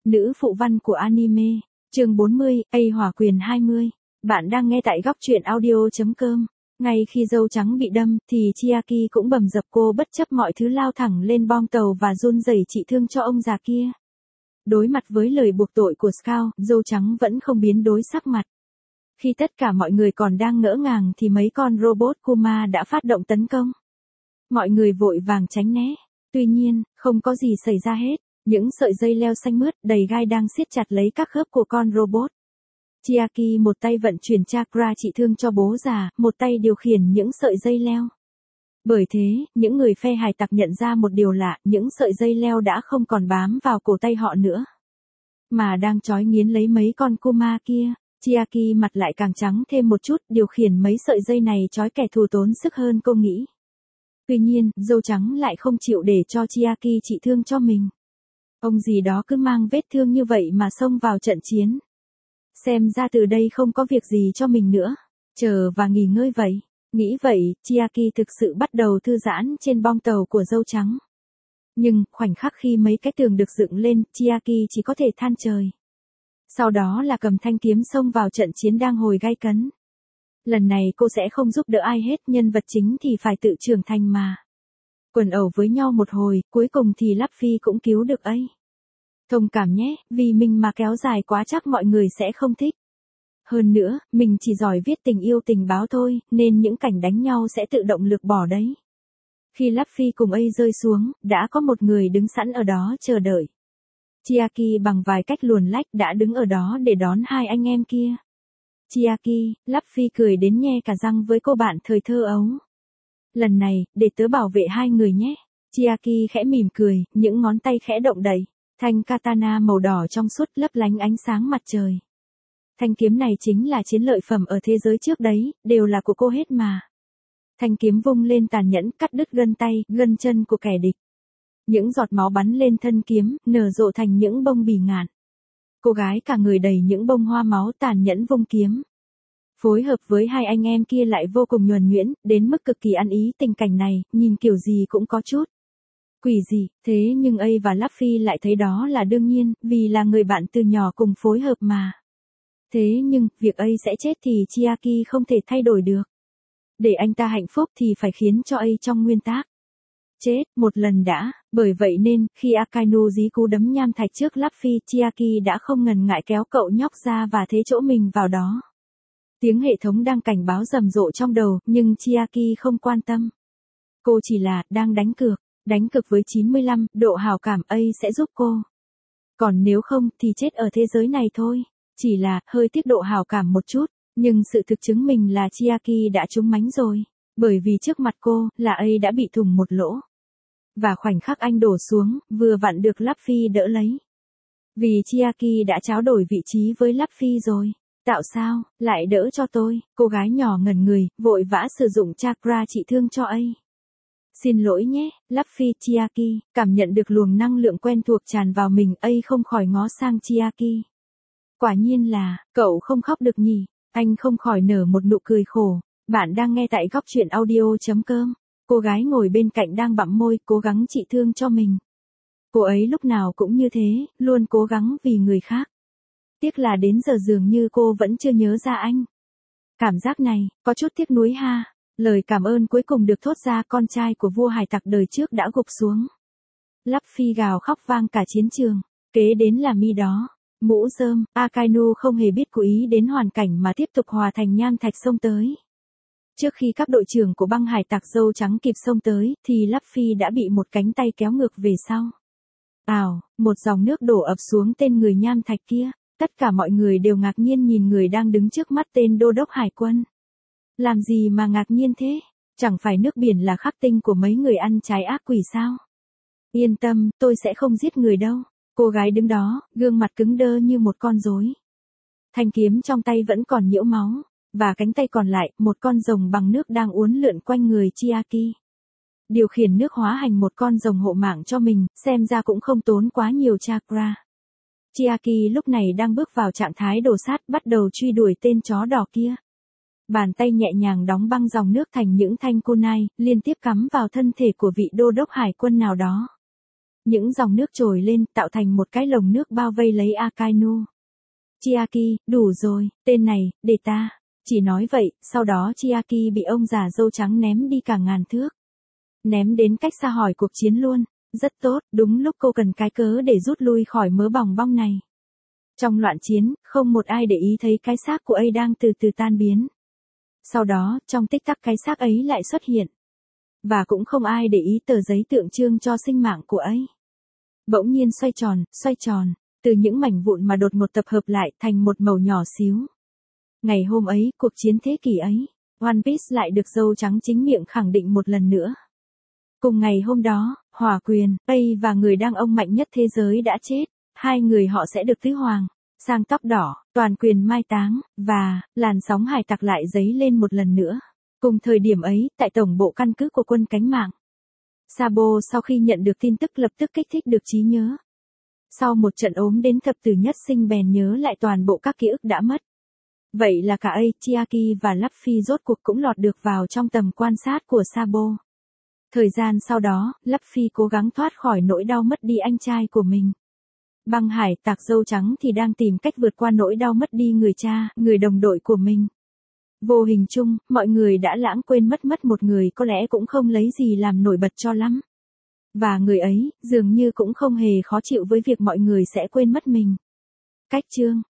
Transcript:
nữ phụ văn của anime. Chương 40, A hỏa quyền 20. Bạn đang nghe tại góc truyện audio.com. Ngay khi dâu trắng bị đâm, thì Chiaki cũng bầm dập, cô bất chấp mọi thứ lao thẳng lên bong tàu và run rẩy trị thương cho ông già kia. Đối mặt với lời buộc tội của Scout, dâu trắng vẫn không biến đổi sắc mặt. Khi tất cả mọi người còn đang ngỡ ngàng thì mấy con robot Kuma đã phát động tấn công. Mọi người vội vàng tránh né. Tuy nhiên, không có gì xảy ra hết. Những sợi dây leo xanh mướt đầy gai đang siết chặt lấy các khớp của con robot. Chiaki một tay vận chuyển chakra trị thương cho bố già, một tay điều khiển những sợi dây leo. Bởi thế, những người phe hải tặc nhận ra một điều lạ, những sợi dây leo đã không còn bám vào cổ tay họ nữa, mà đang trói nghiến lấy mấy con Kuma kia. Chiaki mặt lại càng trắng thêm một chút, điều khiển mấy sợi dây này trói kẻ thù tốn sức hơn cô nghĩ. Tuy nhiên, dâu trắng lại không chịu để cho Chiaki trị thương cho mình. Ông gì đó cứ mang vết thương như vậy mà xông vào trận chiến. Xem ra từ đây không có việc gì cho mình nữa. Chờ và nghỉ ngơi vậy. Nghĩ vậy, Chiaki thực sự bắt đầu thư giãn trên bong tàu của dâu trắng. Nhưng, khoảnh khắc khi mấy cái tường được dựng lên, Chiaki chỉ có thể than trời. Sau đó là cầm thanh kiếm xông vào trận chiến đang hồi gay cấn. Lần này cô sẽ không giúp đỡ ai hết, nhân vật chính thì phải tự trưởng thành mà. Quần ẩu với nhau một hồi, cuối cùng thì Luffy cũng cứu được ấy. Thông cảm nhé, vì mình mà kéo dài quá chắc mọi người sẽ không thích. Hơn nữa, mình chỉ giỏi viết tình yêu tình báo thôi, nên những cảnh đánh nhau sẽ tự động lược bỏ đấy. Khi Luffy cùng A rơi xuống, đã có một người đứng sẵn ở đó chờ đợi. Chiaki bằng vài cách luồn lách đã đứng ở đó để đón hai anh em kia. Chiaki, Luffy cười đến nhe cả răng với cô bạn thời thơ ấu. Lần này, để tớ bảo vệ hai người nhé. Chiaki khẽ mỉm cười, những ngón tay khẽ động đậy. Thanh katana màu đỏ trong suốt lấp lánh ánh sáng mặt trời. Thanh kiếm này chính là chiến lợi phẩm ở thế giới trước đấy, đều là của cô hết mà. Thanh kiếm vung lên tàn nhẫn cắt đứt gân tay, gân chân của kẻ địch. Những giọt máu bắn lên thân kiếm, nở rộ thành những bông bì ngạn. Cô gái cả người đầy những bông hoa máu tàn nhẫn vung kiếm. Phối hợp với hai anh em kia lại vô cùng nhuần nhuyễn, đến mức cực kỳ ăn ý. Tình cảnh này, nhìn kiểu gì cũng có chút quỷ dị, thế nhưng A và Luffy lại thấy đó là đương nhiên, vì là người bạn từ nhỏ cùng phối hợp mà. Thế nhưng, việc A sẽ chết thì Chiaki không thể thay đổi được. Để anh ta hạnh phúc thì phải khiến cho A trong nguyên tắc chết một lần đã, bởi vậy nên, khi Akainu dí cú đấm nham thạch trước Luffy, Chiaki đã không ngần ngại kéo cậu nhóc ra và thế chỗ mình vào đó. Tiếng hệ thống đang cảnh báo rầm rộ trong đầu, nhưng Chiaki không quan tâm. Cô chỉ là, đang đánh cược với 95 độ hảo cảm A sẽ giúp cô. Còn nếu không, thì chết ở thế giới này thôi. Chỉ là, hơi tiếc độ hảo cảm một chút, nhưng sự thực chứng minh là Chiaki đã trúng mánh rồi. Bởi vì trước mặt cô, là A đã bị thủng một lỗ. Và khoảnh khắc anh đổ xuống, vừa vặn được Luffy đỡ lấy. Vì Chiaki đã tráo đổi vị trí với Luffy rồi. Tạo sao, lại đỡ cho tôi, cô gái nhỏ ngẩn người, vội vã sử dụng chakra trị thương cho A. Xin lỗi nhé, Luffy. Chiaki, cảm nhận được luồng năng lượng quen thuộc tràn vào mình, A không khỏi ngó sang Chiaki. Quả nhiên là, cậu không khóc được nhỉ, anh không khỏi nở một nụ cười khổ. Bạn đang nghe tại góc truyện audio.com. Cô gái ngồi bên cạnh đang bặm môi, cố gắng trị thương cho mình. Cô ấy lúc nào cũng như thế, luôn cố gắng vì người khác. Tiếc là đến giờ dường như cô vẫn chưa nhớ ra anh. Cảm giác này, có chút tiếc nuối ha. Lời cảm ơn cuối cùng được thốt ra, con trai của vua hải tặc đời trước đã gục xuống. Luffy gào khóc vang cả chiến trường. Kế đến là mi đó. Mũ rơm, Akainu không hề biết cố ý đến hoàn cảnh mà tiếp tục hòa thành nham thạch xông tới. Trước khi các đội trưởng của băng hải tặc dâu trắng kịp xông tới, thì Luffy đã bị một cánh tay kéo ngược về sau. Một dòng nước đổ ập xuống tên người nham thạch kia. Tất cả mọi người đều ngạc nhiên nhìn người đang đứng trước mắt tên đô đốc hải quân. Làm gì mà ngạc nhiên thế? Chẳng phải nước biển là khắc tinh của mấy người ăn trái ác quỷ sao? Yên tâm, tôi sẽ không giết người đâu. Cô gái đứng đó, gương mặt cứng đơ như một con rối. Thanh kiếm trong tay vẫn còn nhiễu máu, và cánh tay còn lại, một con rồng bằng nước đang uốn lượn quanh người Chiaki. Điều khiển nước hóa thành một con rồng hộ mạng cho mình, xem ra cũng không tốn quá nhiều chakra. Chiaki lúc này đang bước vào trạng thái đồ sát, bắt đầu truy đuổi tên chó đỏ kia. Bàn tay nhẹ nhàng đóng băng dòng nước thành những thanh kunai, liên tiếp cắm vào thân thể của vị đô đốc hải quân nào đó. Những dòng nước trồi lên tạo thành một cái lồng nước bao vây lấy Akainu. Chiaki, đủ rồi, tên này, để ta. Chỉ nói vậy, sau đó Chiaki bị ông già râu trắng ném đi cả ngàn thước. Ném đến cách xa hỏi cuộc chiến luôn. Rất tốt, đúng lúc cô cần cái cớ để rút lui khỏi mớ bòng bong này. Trong loạn chiến, không một ai để ý thấy cái xác của ấy đang từ từ tan biến. Sau đó, trong tích tắc cái xác ấy lại xuất hiện. Và cũng không ai để ý tờ giấy tượng trưng cho sinh mạng của ấy. Bỗng nhiên xoay tròn, từ những mảnh vụn mà đột ngột tập hợp lại thành một mẩu nhỏ xíu. Ngày hôm ấy, cuộc chiến thế kỷ ấy, One Piece lại được dâu trắng chính miệng khẳng định một lần nữa. Cùng ngày hôm đó, Hỏa Quyền, Ây và người đàn ông mạnh nhất thế giới đã chết. Hai người họ sẽ được tứ hoàng, sang tóc đỏ, toàn quyền mai táng, và làn sóng hải tặc lại dấy lên một lần nữa. Cùng thời điểm ấy, tại tổng bộ căn cứ của quân cánh mạng, Sabo sau khi nhận được tin tức lập tức kích thích được trí nhớ. Sau một trận ốm đến thập tử nhất sinh bèn nhớ lại toàn bộ các ký ức đã mất. Vậy là cả Chiaki và Luffy rốt cuộc cũng lọt được vào trong tầm quan sát của Sabo. Thời gian sau đó, Luffy cố gắng thoát khỏi nỗi đau mất đi anh trai của mình. Băng hải tặc dâu trắng thì đang tìm cách vượt qua nỗi đau mất đi người cha, người đồng đội của mình. Vô hình chung, mọi người đã lãng quên mất một người có lẽ cũng không lấy gì làm nổi bật cho lắm. Và người ấy, dường như cũng không hề khó chịu với việc mọi người sẽ quên mất mình. Cách chương